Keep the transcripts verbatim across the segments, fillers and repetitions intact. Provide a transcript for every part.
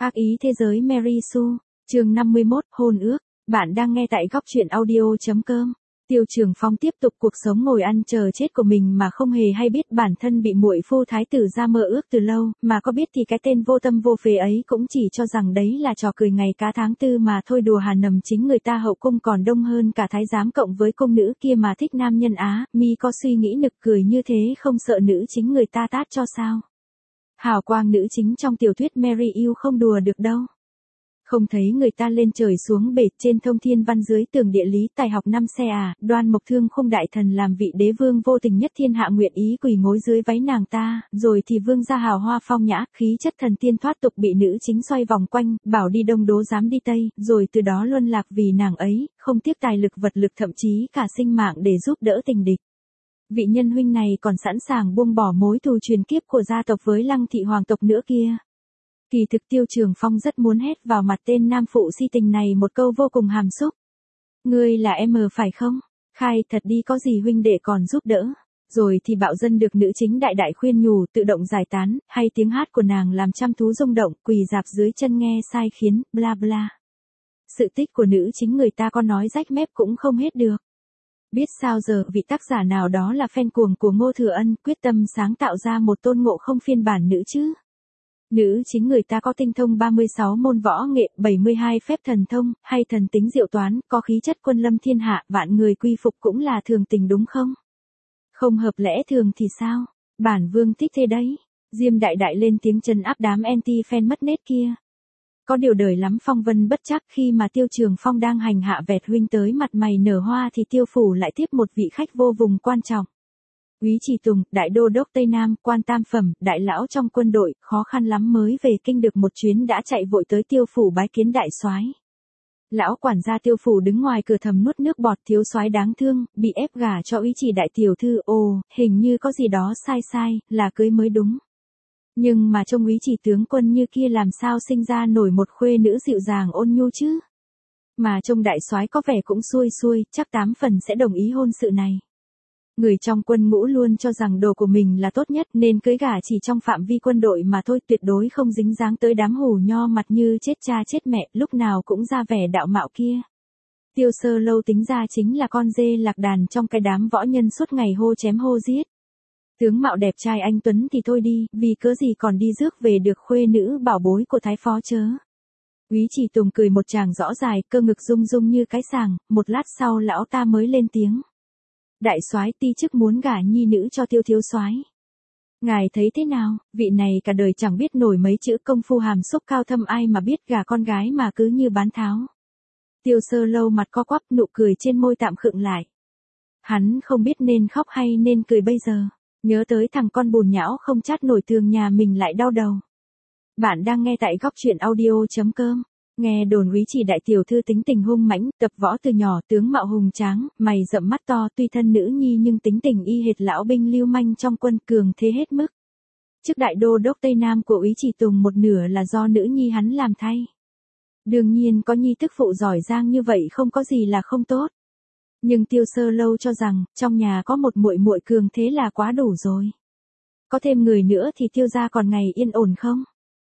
Ác ý thế giới Mary Sue, chương năm mươi mốt, hôn ước. Bạn đang nghe tại góc truyện audio chấm com. Tiêu Trường Phong tiếp tục cuộc sống ngồi ăn chờ chết của mình mà không hề hay biết bản thân bị muội phu thái tử ra mơ ước từ lâu, mà có biết thì cái tên vô tâm vô phế ấy cũng chỉ cho rằng đấy là trò cười ngày cá tháng tư mà thôi. Đùa hà nầm, chính người ta hậu cung còn đông hơn cả thái giám cộng với cung nữ kia mà thích nam nhân Á, mi có suy nghĩ nực cười như thế không sợ nữ chính người ta tát cho sao? Hào quang nữ chính trong tiểu thuyết Mary yêu không đùa được đâu. Không thấy người ta lên trời xuống bể, trên thông thiên văn dưới tường địa lý tài học năm xe à, Đoan Mộc Thương Khung đại thần làm vị đế vương vô tình nhất thiên hạ nguyện ý quỳ gối dưới váy nàng ta, rồi thì vương gia hào hoa phong nhã, khí chất thần tiên thoát tục bị nữ chính xoay vòng quanh, bảo đi đông đố dám đi tây, rồi từ đó luân lạc vì nàng ấy, không tiếc tài lực vật lực thậm chí cả sinh mạng để giúp đỡ tình địch. Vị nhân huynh này còn sẵn sàng buông bỏ mối thù truyền kiếp của gia tộc với Lăng thị hoàng tộc nữa kia. Kỳ thực Tiêu Trường Phong rất muốn hét vào mặt tên nam phụ si tình này một câu vô cùng hàm xúc. Ngươi là em phải không? Khai thật đi, có gì huynh đệ còn giúp đỡ. Rồi thì bạo dân được nữ chính đại đại khuyên nhủ tự động giải tán, hay tiếng hát của nàng làm trăm thú rung động, quỳ dạp dưới chân nghe sai khiến, bla bla. Sự tích của nữ chính người ta có nói rách mép cũng không hết được. Biết sao giờ, vị tác giả nào đó là fan cuồng của Ngô Thừa Ân, quyết tâm sáng tạo ra một Tôn Ngộ Không phiên bản nữ chứ. Nữ chính người ta có tinh thông ba mươi sáu môn võ nghệ, bảy mươi hai phép thần thông, hay thần tính diệu toán, có khí chất quân lâm thiên hạ, vạn người quy phục cũng là thường tình đúng không? Không hợp lẽ thường thì sao? Bản vương thích thế đấy. Diêm đại đại lên tiếng trấn áp đám anti-fan mất nết kia. Có điều đời lắm phong vân bất trắc, khi mà Tiêu Trường Phong đang hành hạ vẹt huynh tới mặt mày nở hoa thì Tiêu phủ lại tiếp một vị khách vô cùng quan trọng. Úy Trì Tùng, đại đô đốc Tây Nam, quan tam phẩm, đại lão trong quân đội, khó khăn lắm mới về kinh được một chuyến đã chạy vội tới Tiêu phủ bái kiến đại soái. Lão quản gia Tiêu phủ đứng ngoài cửa thầm nuốt nước bọt, thiếu soái đáng thương, bị ép gả cho Úy Trì đại tiểu thư, ồ, hình như có gì đó sai sai, là cưới mới đúng. Nhưng mà trông Úy Trì tướng quân như kia làm sao sinh ra nổi một khuê nữ dịu dàng ôn nhu chứ? Mà trông đại soái có vẻ cũng xuôi xuôi, chắc tám phần sẽ đồng ý hôn sự này. Người trong quân ngũ luôn cho rằng đồ của mình là tốt nhất nên cưới gả chỉ trong phạm vi quân đội mà thôi, tuyệt đối không dính dáng tới đám hủ nho mặt như chết cha chết mẹ, lúc nào cũng ra vẻ đạo mạo kia. Tiêu Sơ Lâu tính ra chính là con dê lạc đàn trong cái đám võ nhân suốt ngày hô chém hô giết. Tướng mạo đẹp trai anh tuấn thì thôi đi, vì cớ gì còn đi rước về được khuê nữ bảo bối của thái phó chớ. Úy Trì Tùng cười một tràng rõ dài, cơ ngực rung rung như cái sàng, một lát sau lão ta mới lên tiếng. Đại soái ti chức muốn gả nhi nữ cho Tiêu thiếu soái. Ngài thấy thế nào? Vị này cả đời chẳng biết nổi mấy chữ công phu hàm xúc cao thâm, ai mà biết gả con gái mà cứ như bán tháo. Tiêu Sơ Lâu mặt co quắp, nụ cười trên môi tạm khựng lại. Hắn không biết nên khóc hay nên cười bây giờ. Nhớ tới thằng con bùn nhão không chát nổi tường nhà mình lại đau đầu. Bạn đang nghe tại góc truyện audio chấm com. Nghe đồn Úy Trì đại tiểu thư tính tình hung mãnh, tập võ từ nhỏ, tướng mạo hùng tráng, mày rậm mắt to, tuy thân nữ nhi nhưng tính tình y hệt lão binh lưu manh trong quân, cường thế hết mức. Chức đại đô đốc Tây Nam của Úy Trì Tùng một nửa là do nữ nhi hắn làm thay. Đương nhiên có nhi tức phụ giỏi giang như vậy không có gì là không tốt. Nhưng Tiêu Sơ Lâu cho rằng, trong nhà có một muội muội cường thế là quá đủ rồi. Có thêm người nữa thì Tiêu gia còn ngày yên ổn không?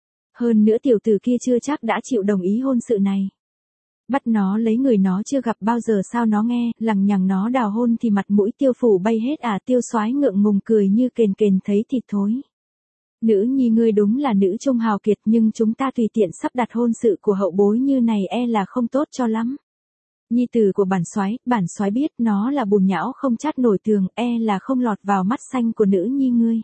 Hơn nữa tiểu tử kia chưa chắc đã chịu đồng ý hôn sự này. Bắt nó lấy người nó chưa gặp bao giờ sao nó nghe, lằng nhằng nó đào hôn thì mặt mũi Tiêu phủ bay hết à? Tiêu soái ngượng ngùng cười như kền kền thấy thịt thối. Nữ nhi ngươi đúng là nữ trung hào kiệt, nhưng chúng ta tùy tiện sắp đặt hôn sự của hậu bối như này e là không tốt cho lắm. Nhi tử của bản soái, bản soái biết nó là bùn nhão không chát nổi tường, e là không lọt vào mắt xanh của nữ nhi ngươi.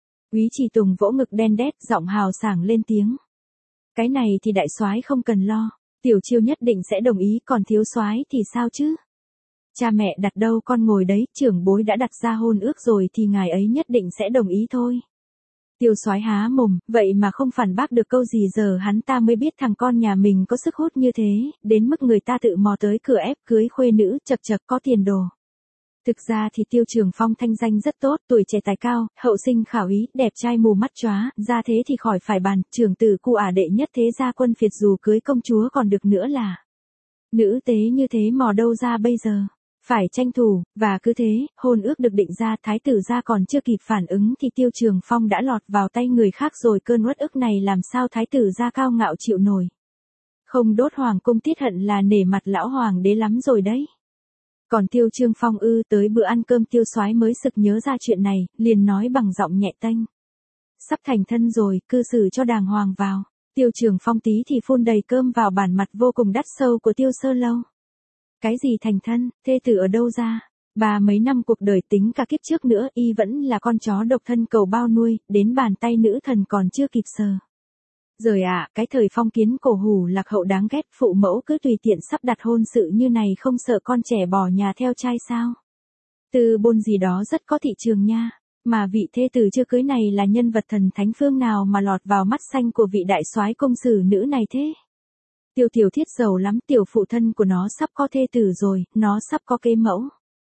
Úy Trì Tùng vỗ ngực đen đét, giọng hào sảng lên tiếng. Cái này thì đại soái không cần lo, tiểu chiêu nhất định sẽ đồng ý, còn thiếu soái thì sao chứ? Cha mẹ đặt đâu con ngồi đấy, trưởng bối đã đặt ra hôn ước rồi thì ngài ấy nhất định sẽ đồng ý thôi. Tiêu soái há mồm, vậy mà không phản bác được câu gì, giờ hắn ta mới biết thằng con nhà mình có sức hút như thế, đến mức người ta tự mò tới cửa ép cưới khuê nữ, chật chật có tiền đồ. Thực ra thì Tiêu Trường Phong thanh danh rất tốt, tuổi trẻ tài cao, hậu sinh khảo ý, đẹp trai mù mắt chóa, ra thế thì khỏi phải bàn, trưởng tử cu ả đệ nhất thế gia quân phiệt, dù cưới công chúa còn được nữa là. Nữ tế như thế mò đâu ra bây giờ. Phải tranh thủ, và cứ thế, hôn ước được định ra, thái tử gia còn chưa kịp phản ứng thì Tiêu Trường Phong đã lọt vào tay người khác rồi, cơn uất ức này làm sao thái tử gia cao ngạo chịu nổi. Không đốt hoàng cung tiết hận là nể mặt lão hoàng đế lắm rồi đấy. Còn Tiêu Trường Phong ư, tới bữa ăn cơm Tiêu soái mới sực nhớ ra chuyện này, liền nói bằng giọng nhẹ tênh. Sắp thành thân rồi, cư xử cho đàng hoàng vào. Tiêu Trường Phong tí thì phun đầy cơm vào bản mặt vô cùng đắt sâu của Tiêu Sơ Lâu. Cái gì thành thân, thê tử ở đâu ra? Bà mấy năm cuộc đời tính cả kiếp trước nữa, y vẫn là con chó độc thân cầu bao nuôi, đến bàn tay nữ thần còn chưa kịp sờ. Rồi à, cái thời phong kiến cổ hủ lạc hậu đáng ghét, phụ mẫu cứ tùy tiện sắp đặt hôn sự như này không sợ con trẻ bỏ nhà theo trai sao? Từ bôn gì đó rất có thị trường nha, mà vị thê tử chưa cưới này là nhân vật thần thánh phương nào mà lọt vào mắt xanh của vị đại soái công sử nữ này thế? Tiêu Tiểu Thiết giàu lắm, tiểu phụ thân của nó sắp có thê tử rồi, nó sắp có kế mẫu.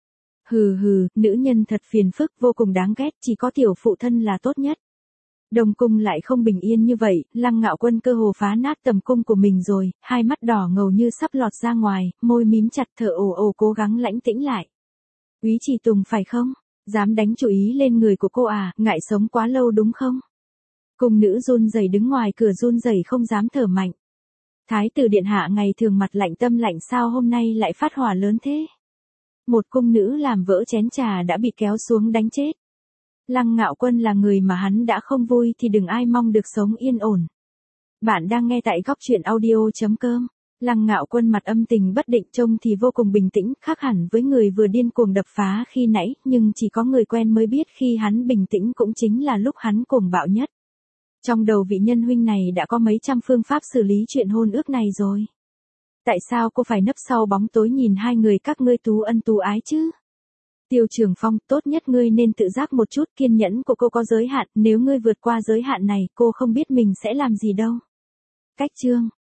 Hừ hừ, nữ nhân thật phiền phức, vô cùng đáng ghét, chỉ có tiểu phụ thân là tốt nhất. Đông cung lại không bình yên như vậy, Lăng Ngạo Quân cơ hồ phá nát tầm cung của mình rồi, hai mắt đỏ ngầu như sắp lọt ra ngoài, môi mím chặt thở ồ ồ cố gắng lãnh tĩnh lại. Úy Trì Tùng phải không? Dám đánh chú ý lên người của cô à, ngại sống quá lâu đúng không? Cung nữ run rẩy đứng ngoài cửa run rẩy không dám thở mạnh. Thái tử điện hạ ngày thường mặt lạnh tâm lạnh sao hôm nay lại phát hỏa lớn thế? Một cung nữ làm vỡ chén trà đã bị kéo xuống đánh chết. Lăng Ngạo Quân là người mà hắn đã không vui thì đừng ai mong được sống yên ổn. Bạn đang nghe tại góc truyện audio chấm com. Lăng Ngạo Quân mặt âm tình bất định trông thì vô cùng bình tĩnh, khác hẳn với người vừa điên cuồng đập phá khi nãy, nhưng chỉ có người quen mới biết khi hắn bình tĩnh cũng chính là lúc hắn cuồng bạo nhất. Trong đầu vị nhân huynh này đã có mấy trăm phương pháp xử lý chuyện hôn ước này rồi. Tại sao cô phải nấp sau bóng tối nhìn hai người các ngươi tú ân tú ái chứ? Tiêu Trường Phong, tốt nhất ngươi nên tự giác một chút, kiên nhẫn của cô có giới hạn, nếu ngươi vượt qua giới hạn này, cô không biết mình sẽ làm gì đâu. Cách chương